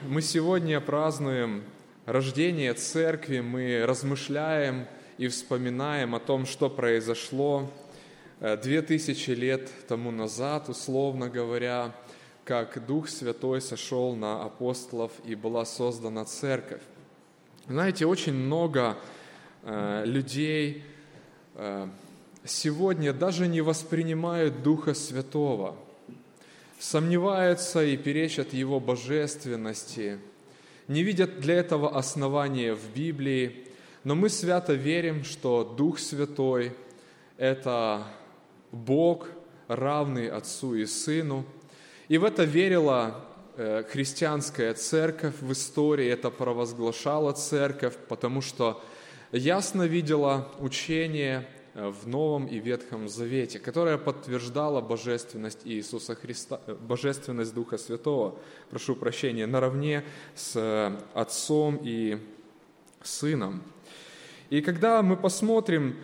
мы сегодня празднуем рождение Церкви, мы размышляем и вспоминаем о том, что произошло 2000 лет тому назад, условно говоря, как Дух Святой сошел на апостолов и была создана Церковь. Знаете, очень много людей сегодня даже не воспринимают Духа Святого, сомневаются и перечат Его божественности, не видят для этого основания в Библии, но мы свято верим, что Дух Святой – это Бог, равный Отцу и Сыну. И в это верила христианская церковь в истории, это провозглашала церковь, потому что ясно видела учение в Новом и Ветхом Завете, которое подтверждало божественность Иисуса Христа, божественность Духа Святого, прошу прощения, наравне с Отцом и Сыном. И когда мы посмотрим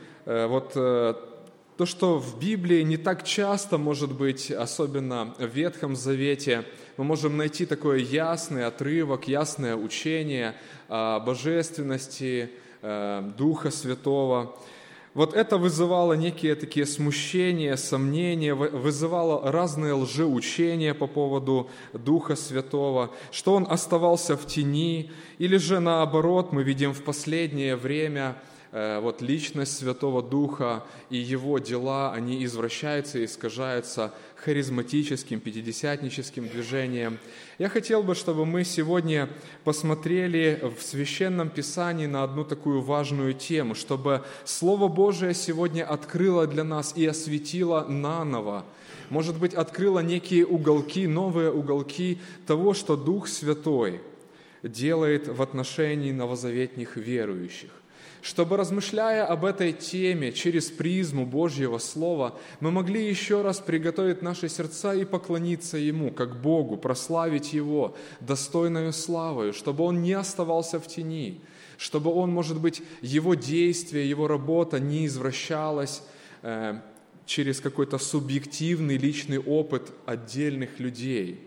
то, что в Библии не так часто, может быть, особенно в Ветхом Завете, мы можем найти такой ясный отрывок, ясное учение о божественности Духа Святого. Вот это вызывало некие такие смущения, сомнения, вызывало разные лжеучения по поводу Духа Святого, что Он оставался в тени, или же наоборот, мы видим в последнее время личность Святого Духа и Его дела, они извращаются и искажаются харизматическим, пятидесятническим движением. Я хотел бы, чтобы мы сегодня посмотрели в Священном Писании на одну такую важную тему, чтобы Слово Божие сегодня открыло для нас и осветило наново, может быть, открыло некие уголки, новые уголки того, что Дух Святой делает в отношении новозаветних верующих. Чтобы, размышляя об этой теме через призму Божьего Слова, мы могли еще раз приготовить наши сердца и поклониться Ему, как Богу, прославить Его достойною славою, чтобы Он не оставался в тени, чтобы Он, может быть, Его действие, Его работа не извращалась через какой-то субъективный личный опыт отдельных людей.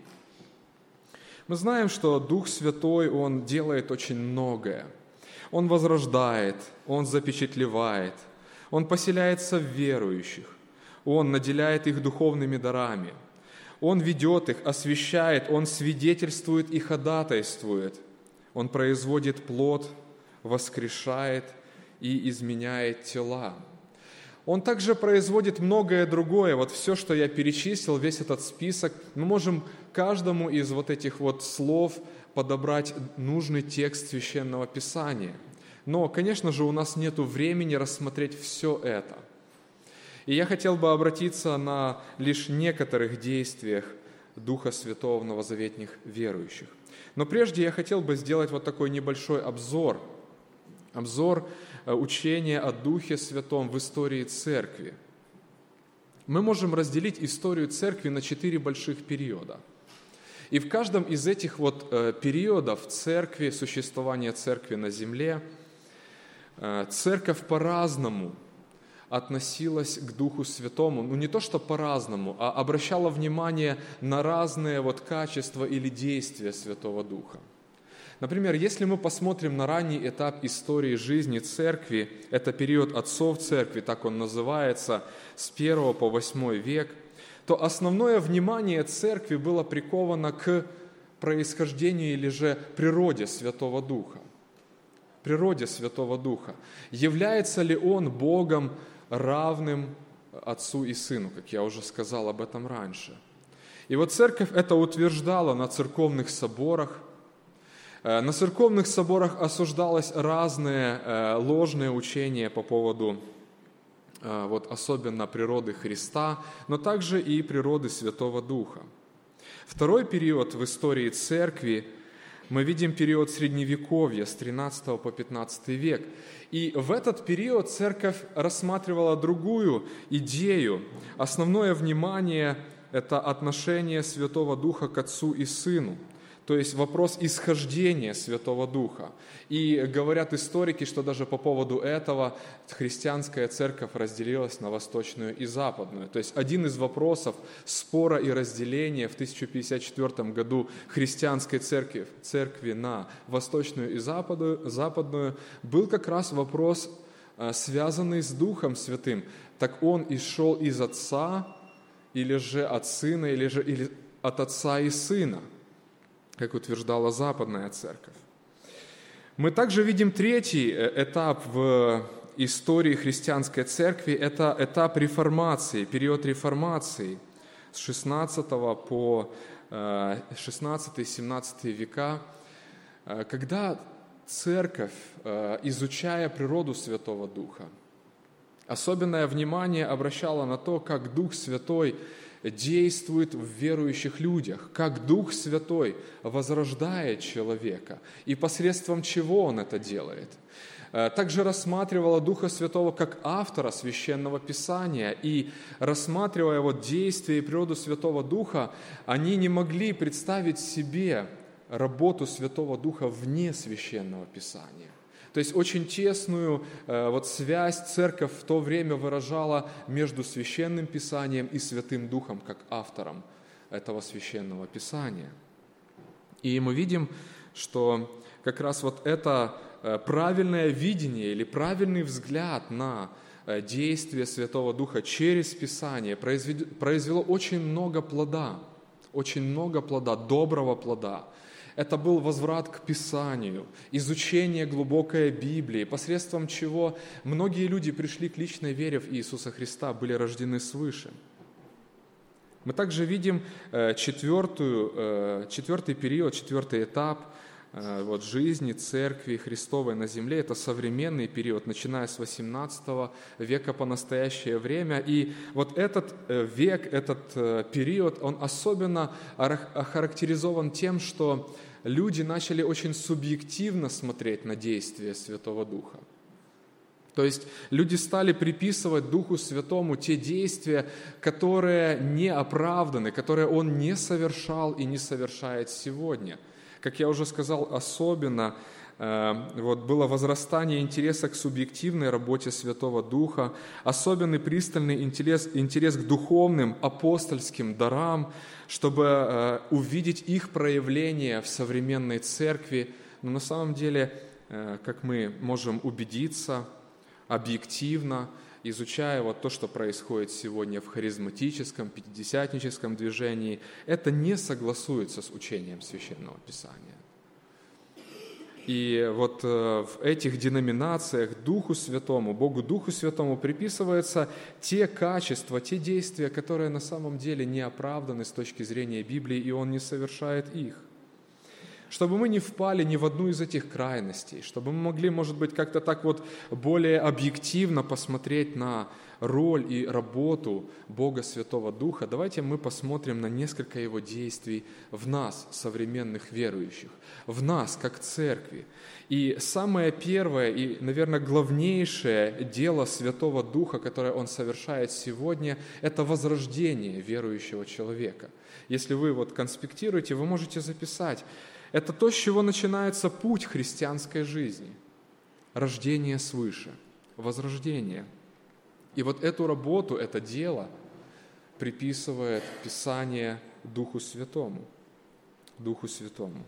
Мы знаем, что Дух Святой, Он делает очень многое. Он возрождает, Он запечатлевает, Он поселяется в верующих, Он наделяет их духовными дарами, Он ведет их, освящает, Он свидетельствует и ходатайствует, Он производит плод, воскрешает и изменяет тела. Он также производит многое другое. Вот все, что я перечислил, весь этот список, мы можем каждому из этих слов подобрать нужный текст Священного Писания. Но, конечно же, у нас нет времени рассмотреть все это. И я хотел бы обратиться на лишь некоторых действиях Духа Святого в новозаветных верующих. Но прежде я хотел бы сделать такой небольшой обзор учения о Духе Святом в истории Церкви. Мы можем разделить историю Церкви на 4 больших периода. И в каждом из этих периодов Церкви, существования Церкви на земле, Церковь по-разному относилась к Духу Святому. Не то, что по-разному, а обращала внимание на разные качества или действия Святого Духа. Например, если мы посмотрим на ранний этап истории жизни Церкви, это период отцов Церкви, так он называется, с 1 по 8 век, то основное внимание Церкви было приковано к происхождению или же природе Святого Духа. Природе Святого Духа. Является ли Он Богом, равным Отцу и Сыну, как я уже сказал об этом раньше. И Церковь это утверждала на церковных соборах. На церковных соборах осуждалось разные ложные учения по поводу особенно природы Христа, но также и природы Святого Духа. Второй период в истории Церкви мы видим период Средневековья с 13 по 15 век. И в этот период Церковь рассматривала другую идею. Основное внимание – это отношение Святого Духа к Отцу и Сыну. то есть вопрос исхождения Святого Духа. И говорят историки, что даже по поводу этого христианская церковь разделилась на восточную и западную. То есть один из вопросов спора и разделения в 1054 году христианской церкви на восточную и западную был как раз вопрос, связанный с Духом Святым. Так он исшел из Отца, или же от Сына, или от Отца и Сына, как утверждала Западная Церковь. Мы также видим третий этап в истории христианской церкви – это этап реформации, период реформации с 16 по 16-17 века, когда церковь, изучая природу Святого Духа, особенное внимание обращала на то, как Дух Святой действует в верующих людях, как Дух Святой возрождает человека и посредством чего Он это делает. Также рассматривала Духа Святого как автора Священного Писания, и рассматривая его действия и природу Святого Духа, они не могли представить себе работу Святого Духа вне Священного Писания. То есть очень тесную связь церковь в то время выражала между Священным Писанием и Святым Духом, как автором этого Священного Писания. И мы видим, что как раз вот это правильное видение или правильный взгляд на действие Святого Духа через Писание произвело очень много плода, доброго плода. Это был возврат к Писанию, изучение глубокой Библии, посредством чего многие люди пришли к личной вере в Иисуса Христа, были рождены свыше. Мы также видим четвертый период, четвертый этап жизни Церкви Христовой на земле. Это современный период, начиная с 18 века по настоящее время. И вот этот век, этот период, он особенно охарактеризован тем, что люди начали очень субъективно смотреть на действие Святого Духа. То есть люди стали приписывать Духу Святому те действия, которые не оправданы, которые Он не совершал и не совершает сегодня. Как я уже сказал, особенно было возрастание интереса к субъективной работе Святого Духа, особенный пристальный интерес к духовным апостольским дарам, чтобы увидеть их проявление в современной церкви. Но на самом деле, как мы можем убедиться объективно, изучая то, что происходит сегодня в харизматическом, пятидесятническом движении, это не согласуется с учением Священного Писания. И в этих деноминациях Духу Святому, Богу Духу Святому приписываются те качества, те действия, которые на самом деле не оправданы с точки зрения Библии, и Он не совершает их. Чтобы мы не впали ни в одну из этих крайностей, чтобы мы могли, может быть, как-то так более объективно посмотреть на роль и работу Бога Святого Духа, давайте мы посмотрим на несколько Его действий в нас, современных верующих, в нас, как церкви. И самое первое и, наверное, главнейшее дело Святого Духа, которое Он совершает сегодня, это возрождение верующего человека. Если вы конспектируете, вы можете записать. Это то, с чего начинается путь христианской жизни. Рождение свыше, возрождение. И эту работу, это дело приписывает Писание Духу Святому. Духу Святому.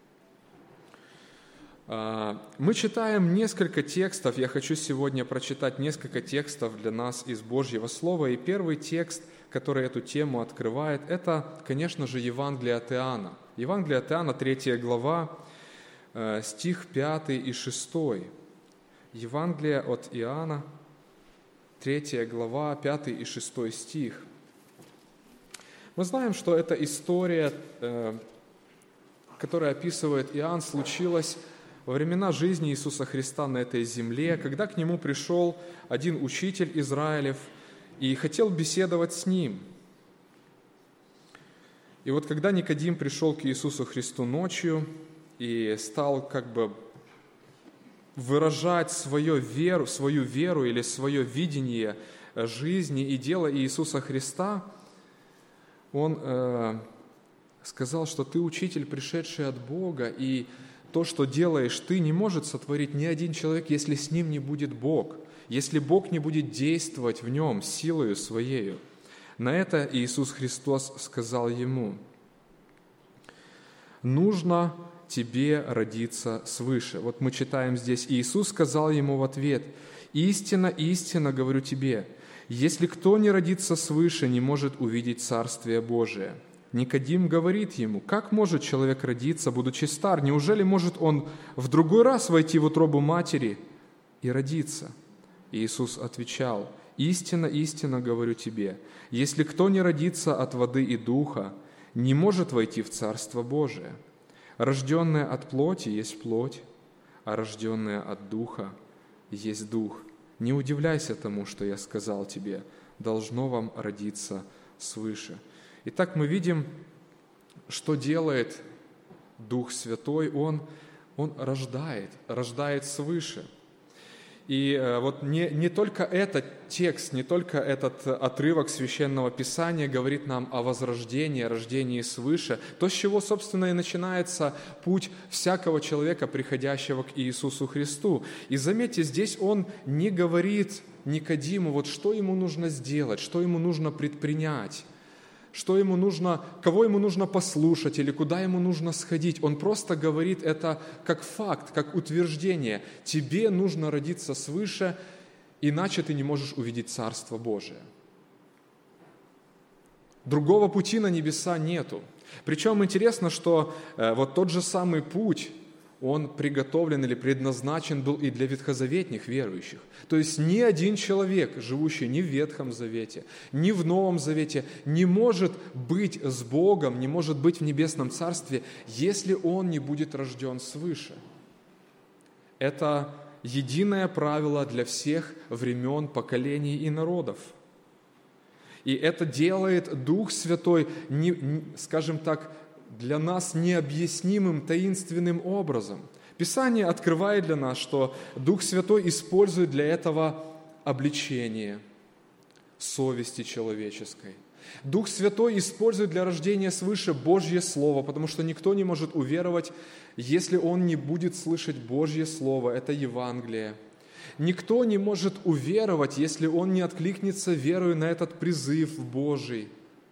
Мы читаем несколько текстов. Я хочу сегодня прочитать несколько текстов для нас из Божьего Слова. И первый текст, который эту тему открывает, это, конечно же, Евангелие от Иоанна. Евангелие от Иоанна, 3 глава, стих 5 и 6. Евангелие от Иоанна, 3 глава, 5 и 6 стих. Мы знаем, что эта история, которая описывает Иоанн, случилась во времена жизни Иисуса Христа на этой земле, когда к Нему пришел один учитель Израилев и хотел беседовать с Ним. И когда Никодим пришел к Иисусу Христу ночью и стал выражать свою веру или свое видение жизни и дела Иисуса Христа, он сказал, что ты учитель, пришедший от Бога, и то, что делаешь ты, не может сотворить ни один человек, если с ним не будет Бог, если Бог не будет действовать в нем силою Своею. На это Иисус Христос сказал ему: «Нужно тебе родиться свыше». Вот мы читаем здесь: «Иисус сказал ему в ответ: истинно, истинно говорю тебе, если кто не родится свыше, не может увидеть Царствие Божие». Никодим говорит ему: «Как может человек родиться, будучи стар? Неужели может он в другой раз войти в утробу матери и родиться?» Иисус отвечал: «Истинно, истинно говорю тебе, если кто не родится от воды и духа, не может войти в Царство Божие. Рожденное от плоти есть плоть, а рожденное от духа есть дух. Не удивляйся тому, что я сказал тебе, должно вам родиться свыше». Итак, мы видим, что делает Дух Святой. Он рождает свыше. И вот не только этот текст, не только этот отрывок Священного Писания говорит нам о возрождении, о рождении свыше, то, с чего, собственно, и начинается путь всякого человека, приходящего к Иисусу Христу. И заметьте, здесь он не говорит Никодиму, вот что ему нужно сделать, что ему нужно предпринять, что ему нужно, кого ему нужно послушать или куда ему нужно сходить. Он просто говорит это как факт, как утверждение. Тебе нужно родиться свыше, иначе ты не можешь увидеть Царство Божие. Другого пути на небеса нету. Причем интересно, что вот тот же самый путь, он приготовлен или предназначен был и для ветхозаветных верующих. То есть ни один человек, живущий ни в Ветхом Завете, ни в Новом Завете, не может быть с Богом, не может быть в Небесном Царстве, если он не будет рожден свыше. Это единое правило для всех времен, поколений и народов. И это делает Дух Святой, скажем так, для нас необъяснимым, таинственным образом. Писание открывает для нас, что Дух Святой использует для этого обличение совести человеческой. Дух Святой использует для рождения свыше Божье Слово, потому что никто не может уверовать, если он не будет слышать Божье Слово, это Евангелие. Никто не может уверовать, если он не откликнется верою на этот призыв Божий.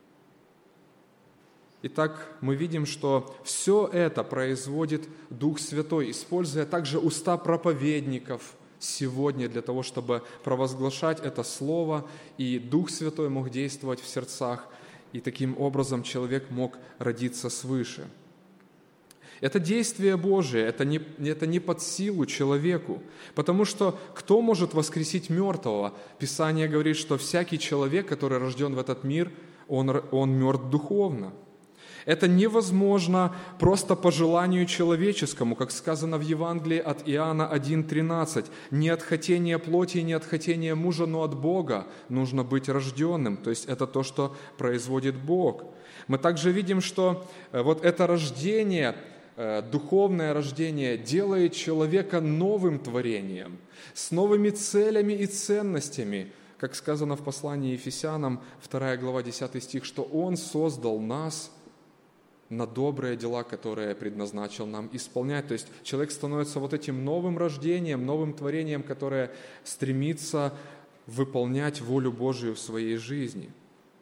Итак, мы видим, что все это производит Дух Святой, используя также уста проповедников сегодня для того, чтобы провозглашать это Слово, и Дух Святой мог действовать в сердцах, и таким образом человек мог родиться свыше. Это действие Божие, это не под силу человеку, потому что кто может воскресить мертвого? Писание говорит, что всякий человек, который рожден в этот мир, он мертв духовно. Это невозможно просто по желанию человеческому, как сказано в Евангелии от Иоанна 1:13. Не от хотения плоти, не от хотения мужа, но от Бога нужно быть рожденным. То есть это то, что производит Бог. Мы также видим, что вот это рождение, духовное рождение делает человека новым творением, с новыми целями и ценностями. Как сказано в послании Ефесянам, 2 глава, 10 стих, что Он создал нас на добрые дела, которые предназначил нам исполнять. То есть человек становится вот этим новым рождением, новым творением, которое стремится выполнять волю Божию в своей жизни.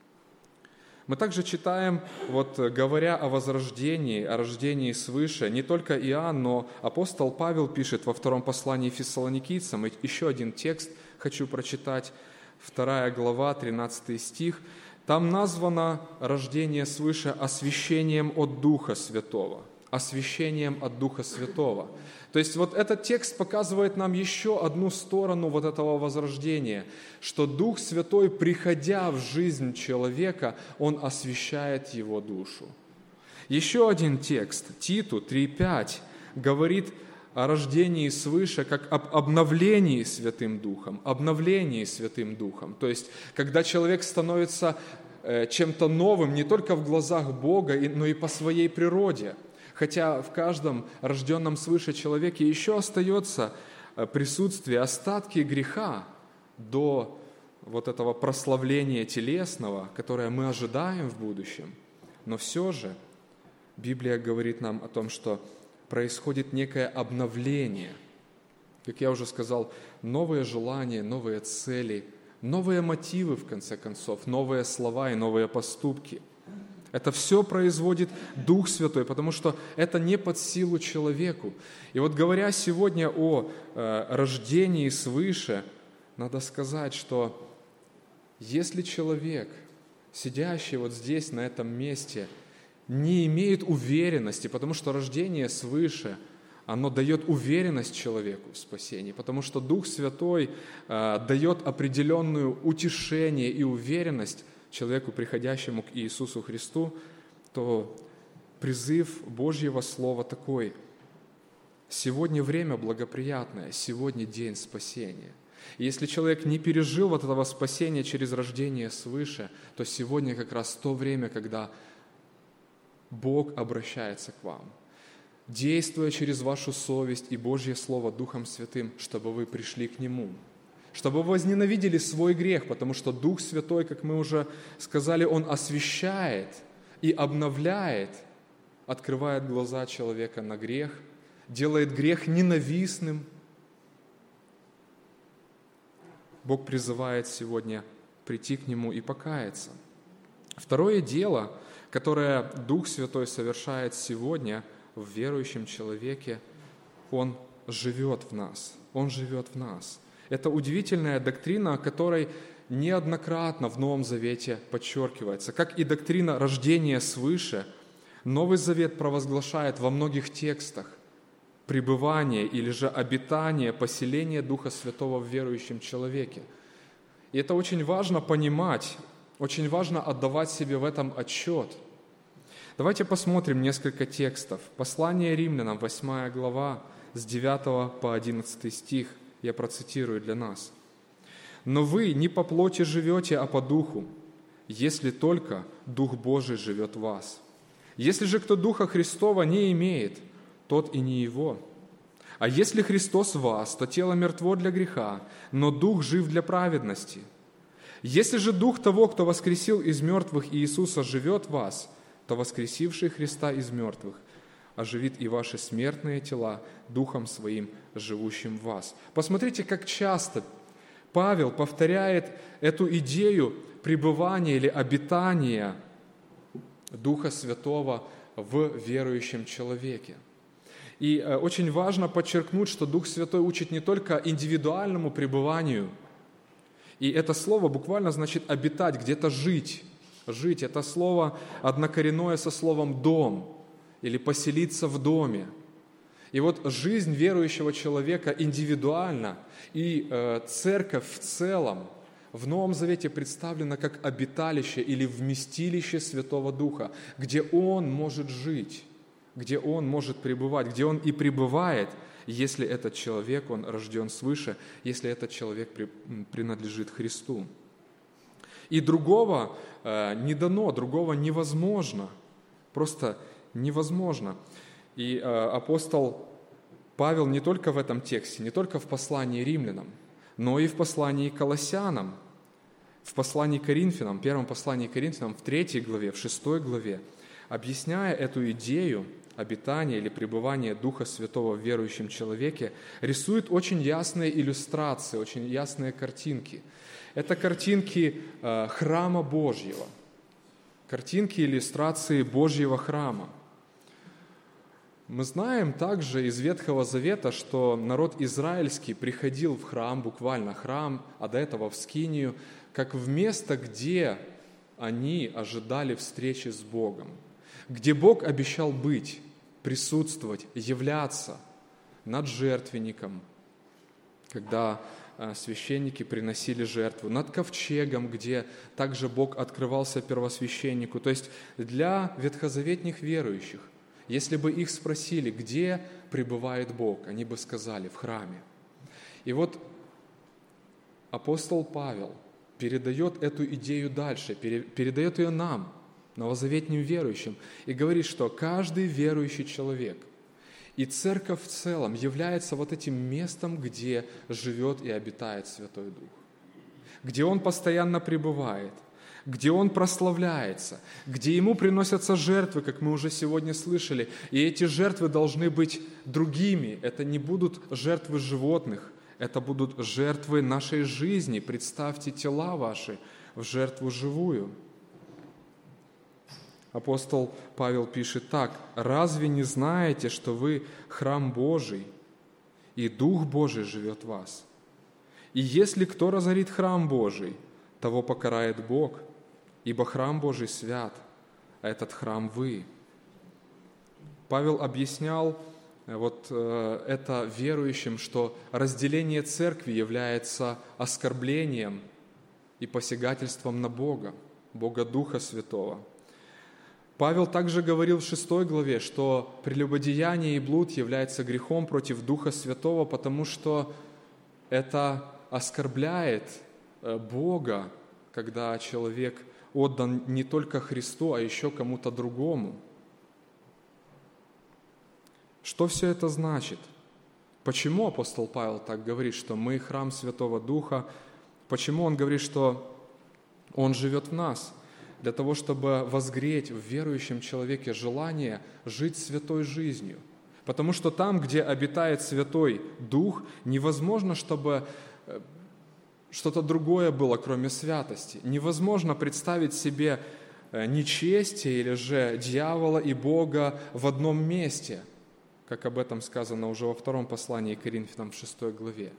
Мы также читаем, вот говоря о возрождении, о рождении свыше, не только Иоанн, но апостол Павел пишет во втором послании Фессалоникийцам, еще один текст хочу прочитать, 2 глава, 13 стих. Там названо рождение свыше освящением от Духа Святого. Освящением от Духа Святого. То есть вот этот текст показывает нам еще одну сторону вот этого возрождения, что Дух Святой, приходя в жизнь человека, Он освящает его душу. Еще один текст, Титу 3:5, говорит о рождении свыше, как об обновлении Святым Духом. Обновлении Святым Духом. То есть, когда человек становится чем-то новым не только в глазах Бога, но и по своей природе. Хотя в каждом рожденном свыше человеке еще остается присутствие, остатки греха до вот этого прославления телесного, которое мы ожидаем в будущем. Но все же Библия говорит нам о том, что происходит некое обновление. Как я уже сказал, новые желания, новые цели, новые мотивы, в конце концов, новые слова и новые поступки. Это все производит Дух Святой, потому что это не под силу человеку. И вот говоря сегодня о рождении свыше, надо сказать, что если человек, сидящий вот здесь, на этом месте, не имеет уверенности, потому что рождение свыше, оно дает уверенность человеку в спасении, потому что Дух Святой дает определенное утешение и уверенность человеку, приходящему к Иисусу Христу, то призыв Божьего Слова такой: сегодня время благоприятное, сегодня день спасения. И если человек не пережил вот этого спасения через рождение свыше, то сегодня как раз то время, когда Бог обращается к вам, действуя через вашу совесть и Божье Слово Духом Святым, чтобы вы пришли к Нему, чтобы вы возненавидели свой грех, потому что Дух Святой, как мы уже сказали, Он освящает и обновляет, открывает глаза человека на грех, делает грех ненавистным. Бог призывает сегодня прийти к Нему и покаяться. Второе дело, которое Дух Святой совершает сегодня в верующем человеке, Он живет в нас. Он живет в нас. Это удивительная доктрина, о которой неоднократно в Новом Завете подчеркивается. Как и доктрина рождения свыше, Новый Завет провозглашает во многих текстах пребывание или же обитание, поселение Духа Святого в верующем человеке. И это очень важно понимать, очень важно отдавать себе в этом отчет. Давайте посмотрим несколько текстов. Послание Римлянам, 8 глава, с 9 по 11 стих. Я процитирую для нас. «Но вы не по плоти живете, а по духу, если только Дух Божий живет в вас. Если же кто Духа Христова не имеет, тот и не его. А если Христос в вас, то тело мертво для греха, но Дух жив для праведности. Если же Дух того, кто воскресил из мертвых Иисуса, живет в вас, то воскресивший Христа из мертвых оживит и ваши смертные тела Духом Своим, живущим в вас». Посмотрите, как часто Павел повторяет эту идею пребывания или обитания Духа Святого в верующем человеке. И очень важно подчеркнуть, что Дух Святой учит не только индивидуальному пребыванию, и это слово буквально значит обитать, где-то жить. Жить – это слово однокоренное со словом «дом» или «поселиться в доме». И вот жизнь верующего человека индивидуально, и церковь в целом в Новом Завете представлена как обиталище или вместилище Святого Духа, где Он может жить, где Он может пребывать, где Он и пребывает, если этот человек, он рожден свыше, если этот человек принадлежит Христу. И другого не дано, другого невозможно, просто невозможно. И апостол Павел не только в этом тексте, не только в послании римлянам, но и в послании Колоссянам, в послании Коринфянам, первом послании Коринфянам, в 3 главе, в 6 главе, объясняя эту идею обитания или пребывания Духа Святого в верующем человеке, рисует очень ясные иллюстрации, очень ясные картинки. Это картинки храма Божьего, картинки иллюстрации Божьего храма. Мы знаем также из Ветхого Завета, что народ израильский приходил в храм, буквально храм, а до этого в скинию, как в место, где они ожидали встречи с Богом, где Бог обещал быть, присутствовать, являться над жертвенником, когда священники приносили жертву, над ковчегом, где также Бог открывался первосвященнику. То есть для ветхозаветных верующих, если бы их спросили, где пребывает Бог, они бы сказали: в храме. И вот апостол Павел передает эту идею дальше, передает ее нам, новозаветным верующим, и говорит, что каждый верующий человек и церковь в целом является вот этим местом, где живет и обитает Святой Дух, где Он постоянно пребывает, где Он прославляется, где Ему приносятся жертвы, как мы уже сегодня слышали, и эти жертвы должны быть другими. Это не будут жертвы животных, это будут жертвы нашей жизни. Представьте тела ваши в жертву живую. Апостол Павел пишет так: «Разве не знаете, что вы храм Божий, и Дух Божий живет в вас? И если кто разорит храм Божий, того покарает Бог, ибо храм Божий свят, а этот храм вы». Павел объяснял это верующим, что разделение церкви является оскорблением и посягательством на Бога, Бога Духа Святого. Павел также говорил в 6 главе, что прелюбодеяние и блуд является грехом против Духа Святого, потому что это оскорбляет Бога, когда человек отдан не только Христу, а еще кому-то другому. Что все это значит? Почему апостол Павел так говорит, что мы храм Святого Духа? Почему он говорит, что Он живет в нас? Для того, чтобы возгреть в верующем человеке желание жить святой жизнью. Потому что там, где обитает Святой Дух, невозможно, чтобы что-то другое было, кроме святости. Невозможно представить себе нечестие или же дьявола и Бога в одном месте, как об этом сказано уже во 2 послании к Коринфянам в 6 главе.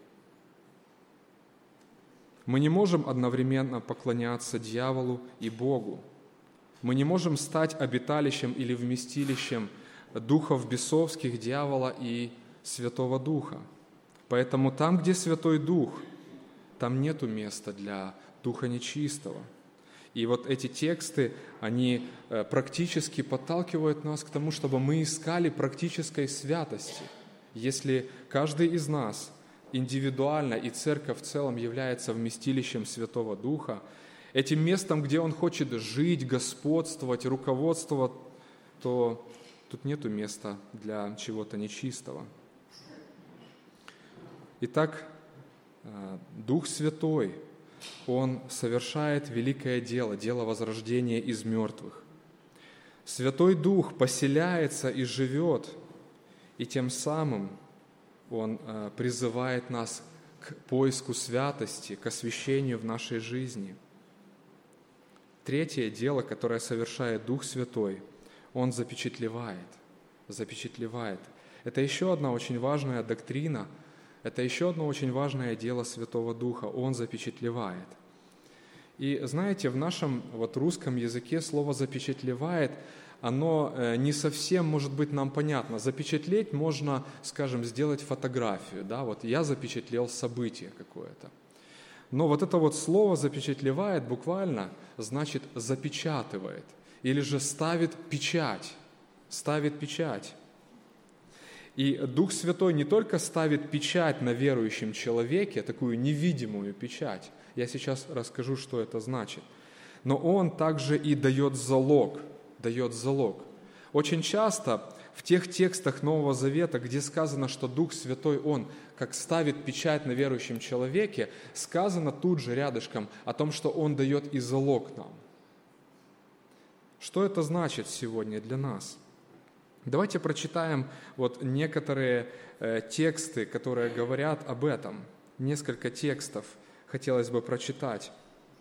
Мы не можем одновременно поклоняться дьяволу и Богу. Мы не можем стать обиталищем или вместилищем духов бесовских, дьявола и Святого Духа. Поэтому там, где Святой Дух, там нету места для духа нечистого. И вот эти тексты, они практически подталкивают нас к тому, чтобы мы искали практической святости. Если каждый из нас индивидуально и церковь в целом является вместилищем Святого Духа, этим местом, где Он хочет жить, господствовать, руководствовать, то тут нету места для чего-то нечистого. Итак, Дух Святой, Он совершает великое дело, дело возрождения из мертвых. Святой Дух поселяется и живет, и тем самым Он призывает нас к поиску святости, к освящению в нашей жизни. Третье дело, которое совершает Дух Святой, Он запечатлевает. Это еще одна очень важная доктрина, это еще одно очень важное дело Святого Духа. Он запечатлевает. И знаете, в нашем русском языке слово «запечатлевает», оно не совсем может быть нам понятно. Запечатлеть можно, скажем, сделать фотографию. Да? Вот я запечатлел событие какое-то. Но вот это слово «запечатлевает» буквально значит «запечатывает» или же ставит печать. Ставит печать. И Дух Святой не только ставит печать на верующем человеке, такую невидимую печать, я сейчас расскажу, что это значит, но Он также и дает залог. Очень часто в тех текстах Нового Завета, где сказано, что Дух Святой, Он как ставит печать на верующем человеке, сказано тут же рядышком о том, что Он дает и залог нам. Что это значит сегодня для нас? Давайте прочитаем некоторые тексты, которые говорят об этом. Несколько текстов хотелось бы прочитать.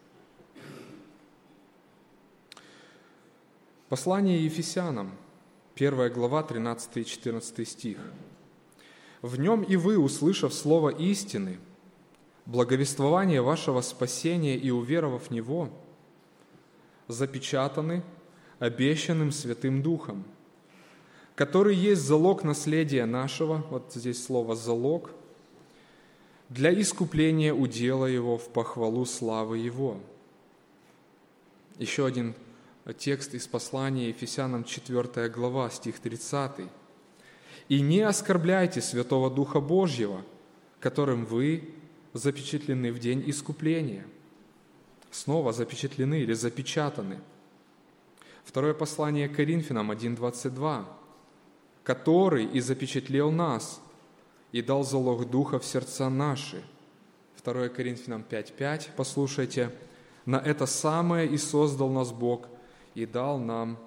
Послание Ефесянам, 1 глава, 13 и 14 стих. «В нем и вы, услышав слово истины, благовествование вашего спасения и уверовав в него, запечатаны обещанным Святым Духом, который есть залог наследия нашего», вот здесь слово «залог», «для искупления удела Его в похвалу славы Его». Еще один текст из послания Ефесянам, 4 глава, стих 30. «И не оскорбляйте Святого Духа Божьего, которым вы запечатлены в день искупления». Снова запечатлены или запечатаны. Второе послание к Коринфянам, 1:22. «Который и запечатлел нас, и дал залог Духа в сердца наши». 2 Коринфянам 5:5, послушайте. На это самое и создал нас Бог, и дал нам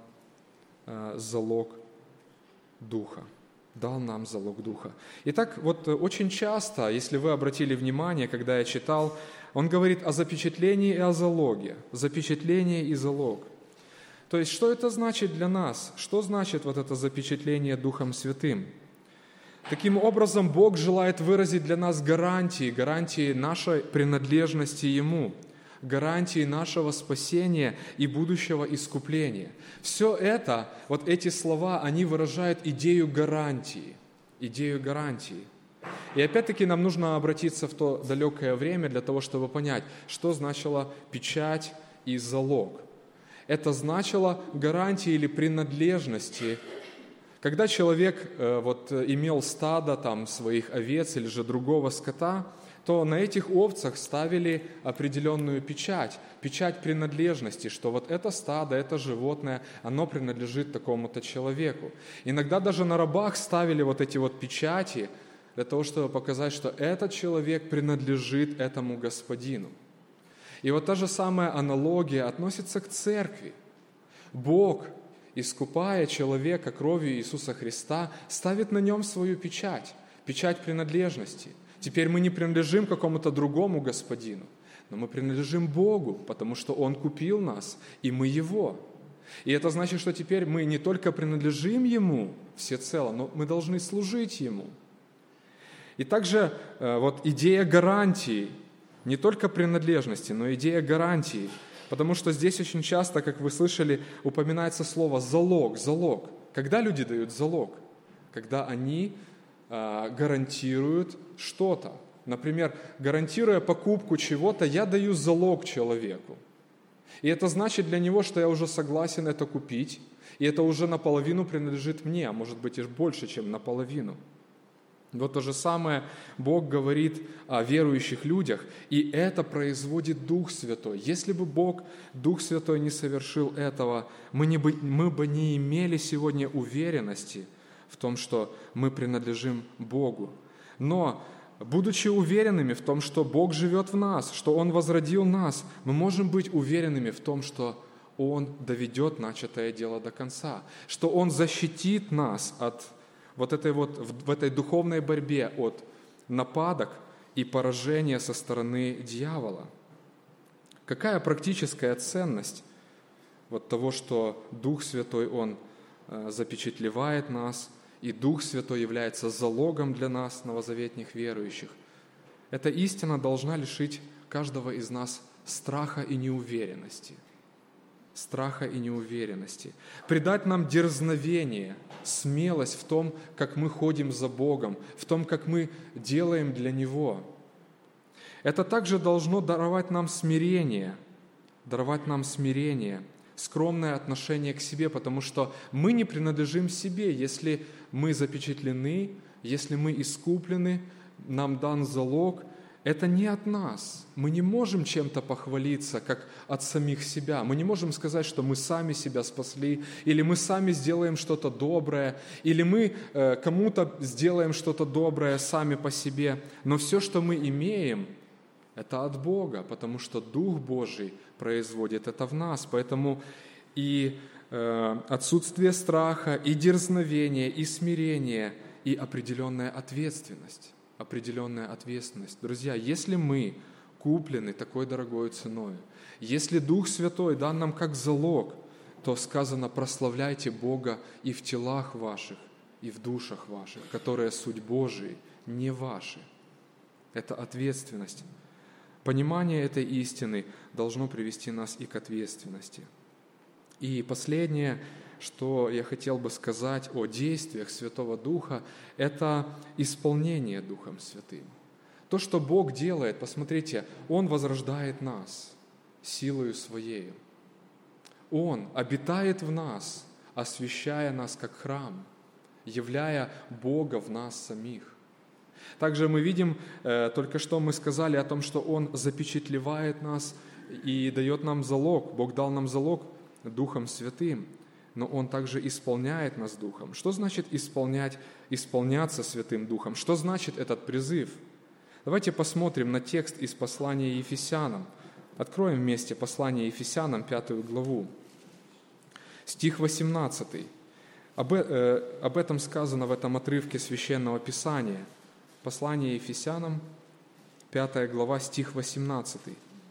залог Духа. Дал нам залог Духа. Итак, вот очень часто, если вы обратили внимание, когда я читал, он говорит о запечатлении и о залоге. Запечатление и залог. То есть, что это значит для нас? Что значит вот это запечатление Духом Святым? Таким образом, Бог желает выразить для нас гарантии нашей принадлежности Ему, гарантии нашего спасения и будущего искупления. Все это, вот эти слова, они выражают идею гарантии. Идею гарантии. И опять-таки нам нужно обратиться в то далекое время для того, чтобы понять, что значило печать и залог. Это значило гарантии или принадлежности. Когда человек имел стадо своих овец или же другого скота, то на этих овцах ставили определенную печать принадлежности, что вот это стадо, это животное, оно принадлежит такому-то человеку. Иногда даже на рабах ставили вот эти вот печати для того, чтобы показать, что этот человек принадлежит этому господину. И вот та же самая аналогия относится к церкви. Бог, искупая человека кровью Иисуса Христа, ставит на нем свою печать принадлежности. Теперь мы не принадлежим какому-то другому господину, но мы принадлежим Богу, потому что Он купил нас, и мы Его. И это значит, что теперь мы не только принадлежим Ему всецело, но мы должны служить Ему. И также вот идея гарантии, не только принадлежности, но идея гарантии, потому что здесь очень часто, как вы слышали, упоминается слово «залог». Когда люди дают залог? Когда они гарантируют что-то. Например, гарантируя покупку чего-то, я даю залог человеку. И это значит для него, что я уже согласен это купить, и это уже наполовину принадлежит мне, а может быть и больше, чем наполовину. Вот то же самое Бог говорит о верующих людях, и это производит Дух Святой. Если бы Бог, Дух Святой, не совершил этого, мы бы не имели сегодня уверенности в том, что мы принадлежим Богу. Но, будучи уверенными в том, что Бог живет в нас, что Он возродил нас, мы можем быть уверенными в том, что Он доведет начатое дело до конца, что Он защитит нас в этой духовной борьбе от нападок и поражения со стороны дьявола. Какая практическая ценность того, что Дух Святой, Он запечатлевает нас, и Дух Святой является залогом для нас, новозаветных верующих. Эта истина должна лишить каждого из нас страха и неуверенности. Придать нам дерзновение, смелость в том, как мы ходим за Богом, в том, как мы делаем для Него. Это также должно даровать нам смирение, скромное отношение к себе, потому что мы не принадлежим себе, если мы запечатлены, если мы искуплены, нам дан залог. Это не от нас. Мы не можем чем-то похвалиться, как от самих себя. Мы не можем сказать, что мы сами себя спасли, или мы сами сделаем что-то доброе, или мы кому-то сделаем что-то доброе сами по себе. Но все, что мы имеем, это от Бога, потому что Дух Божий производит это в нас. Поэтому и отсутствие страха, и дерзновение, и смирение, и определенная ответственность. Друзья, если мы куплены такой дорогой ценой, если Дух Святой дан нам как залог, то сказано: прославляйте Бога и в телах ваших, и в душах ваших, которые суть Божии, не ваши. Это ответственность. Понимание этой истины должно привести нас и к ответственности. И последнее, что я хотел бы сказать о действиях Святого Духа, это исполнение Духом Святым. То, что Бог делает, посмотрите, Он возрождает нас силою Своею. Он обитает в нас, освящая нас как храм, являя Бога в нас самих. Также мы видим, только что мы сказали о том, что Он запечатлевает нас и дает нам залог. Бог дал нам залог Духом Святым, но Он также исполняет нас Духом. Что значит исполняться Святым Духом? Что значит этот призыв? Давайте посмотрим на текст из послания Ефесянам, Откроем вместе послание Ефесянам, 5 главу, стих 18. Об этом сказано в этом отрывке Священного Писания. Послание Ефесянам, 5 глава, стих 18.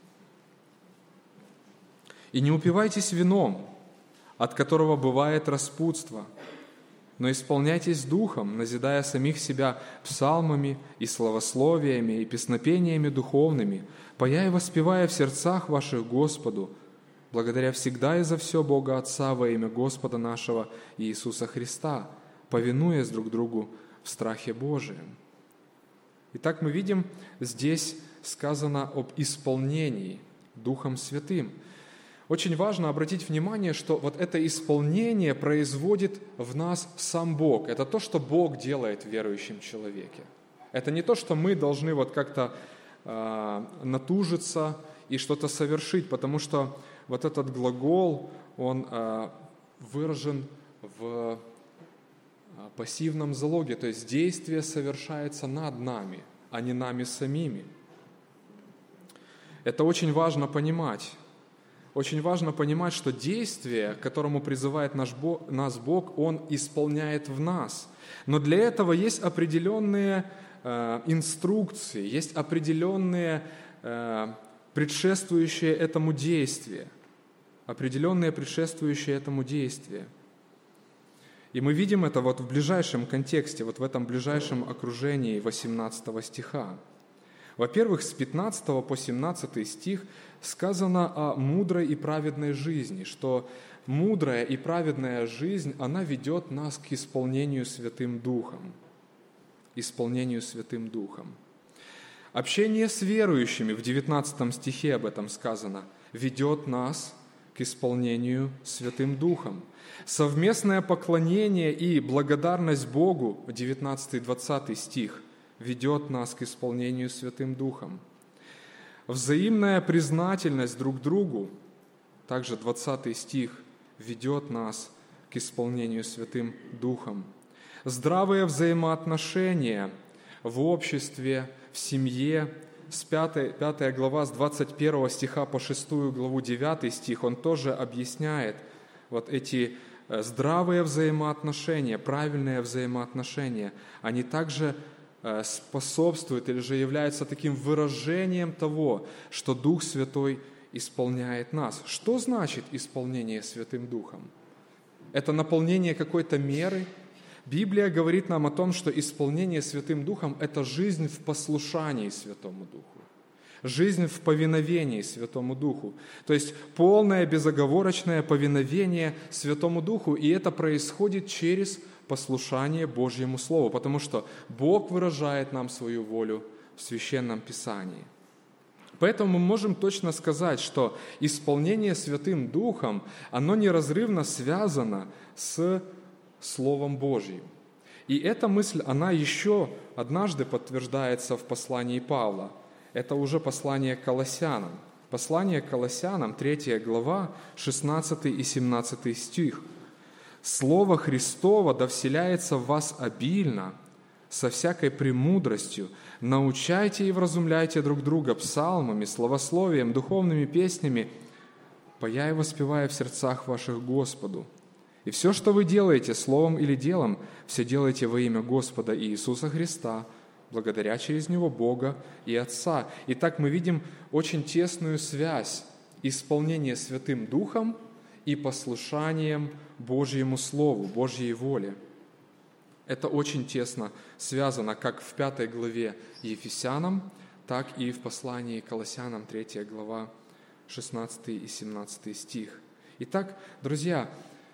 «И не упивайтесь вином, от которого бывает распутство, но исполняйтесь духом, назидая самих себя псалмами и славословиями и песнопениями духовными, поя и воспевая в сердцах ваших Господу, благодаря всегда и за все Бога Отца во имя Господа нашего Иисуса Христа, повинуясь друг другу в страхе Божием». Итак, мы видим, здесь сказано об исполнении Духом Святым. Очень важно обратить внимание, что вот это исполнение производит в нас сам Бог. Это то, что Бог делает в верующем человеке. Это не то, что мы должны вот как-то натужиться и что-то совершить, потому что вот этот глагол, он выражен в пассивном залоге, то есть действие совершается над нами, а не нами самими. Это очень важно понимать. Очень важно понимать, что действие, к которому призывает нас Бог, Он исполняет в нас. Но для этого есть определенные инструкции, есть определенные предшествующие этому действия. Определенные предшествующие этому действия. И мы видим это вот в ближайшем контексте, вот в этом ближайшем окружении 18 стиха. Во-первых, с 15 по 17 стих сказано о мудрой и праведной жизни, что мудрая и праведная жизнь, она ведет нас к исполнению Святым Духом. Исполнению Святым Духом. Общение с верующими, в 19 стихе об этом сказано, ведет нас к исполнению Святым Духом. Совместное поклонение и благодарность Богу, 19-20 стих, ведет нас к исполнению Святым Духом. Взаимная признательность друг другу, также 20 стих, ведет нас к исполнению Святым Духом. Здравые взаимоотношения в обществе, в семье, с 5 глава, с 21 стиха по 6 главу 9 стих, он тоже объясняет вот эти здравые взаимоотношения, правильные взаимоотношения, они также способствуют или же являются таким выражением того, что Дух Святой исполняет нас. Что значит исполнение Святым Духом? Это наполнение какой-то меры? Библия говорит нам о том, что исполнение Святым Духом – это жизнь в послушании Святому Духу, жизнь в повиновении Святому Духу, то есть полное безоговорочное повиновение Святому Духу, и это происходит через послушание Божьему Слову, потому что Бог выражает нам свою волю в Священном Писании. Поэтому мы можем точно сказать, что исполнение Святым Духом, оно неразрывно связано с Словом Божьим. И эта мысль, она еще однажды подтверждается в послании Павла. Это уже послание к Колоссянам. Послание к Колоссянам, 3 глава, 16 и 17 стих. «Слово Христово да вселяется в вас обильно, со всякой премудростью, научайте и вразумляйте друг друга псалмами, славословием, духовными песнями, поя и воспевая в сердцах ваших Господу. И все, что вы делаете, словом или делом, все делайте во имя Господа Иисуса Христа, благодаря через Него Бога и Отца». Итак, мы видим очень тесную связь исполнения Святым Духом и послушанием Божьему Слову, Божьей воле. Это очень тесно связано как в 5 главе Ефесянам, так и в послании к Колоссянам, 3 глава, 16 и 17 стих. Итак, друзья,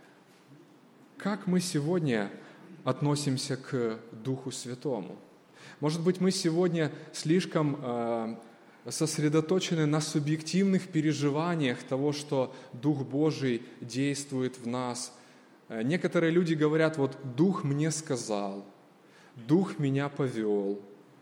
как мы сегодня относимся к Духу Святому? Может быть, мы сегодня слишком сосредоточены на субъективных переживаниях того, что Дух Божий действует в нас. Некоторые люди говорят, вот Дух мне сказал, Дух меня повел.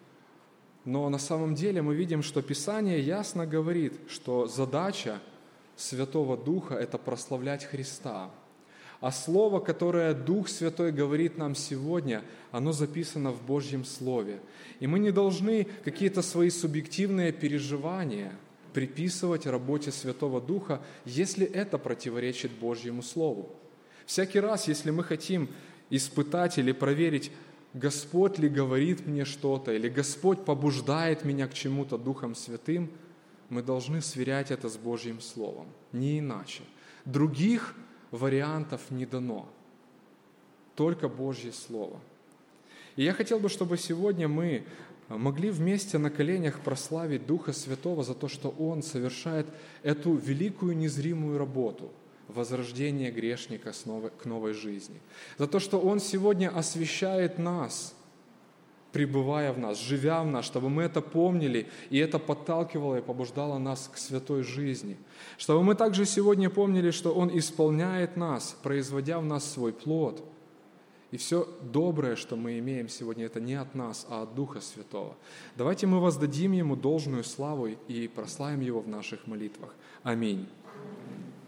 Но на самом деле мы видим, что Писание ясно говорит, что задача Святого Духа – это прославлять Христа. А Слово, которое Дух Святой говорит нам сегодня, оно записано в Божьем Слове. И мы не должны какие-то свои субъективные переживания приписывать работе Святого Духа, если это противоречит Божьему Слову. Всякий раз, если мы хотим испытать или проверить, Господь ли говорит мне что-то, или Господь побуждает меня к чему-то Духом Святым, мы должны сверять это с Божьим Словом, не иначе. Других вариантов не дано, только Божье Слово. И я хотел бы, чтобы сегодня мы могли вместе на коленях прославить Духа Святого за то, что Он совершает эту великую незримую работу – возрождение грешника к новой жизни. За то, что Он сегодня освящает нас, пребывая в нас, живя в нас, чтобы мы это помнили, и это подталкивало и побуждало нас к святой жизни. Чтобы мы также сегодня помнили, что Он исполняет нас, производя в нас свой плод. И все доброе, что мы имеем сегодня, это не от нас, а от Духа Святого. Давайте мы воздадим Ему должную славу и прославим Его в наших молитвах. Аминь.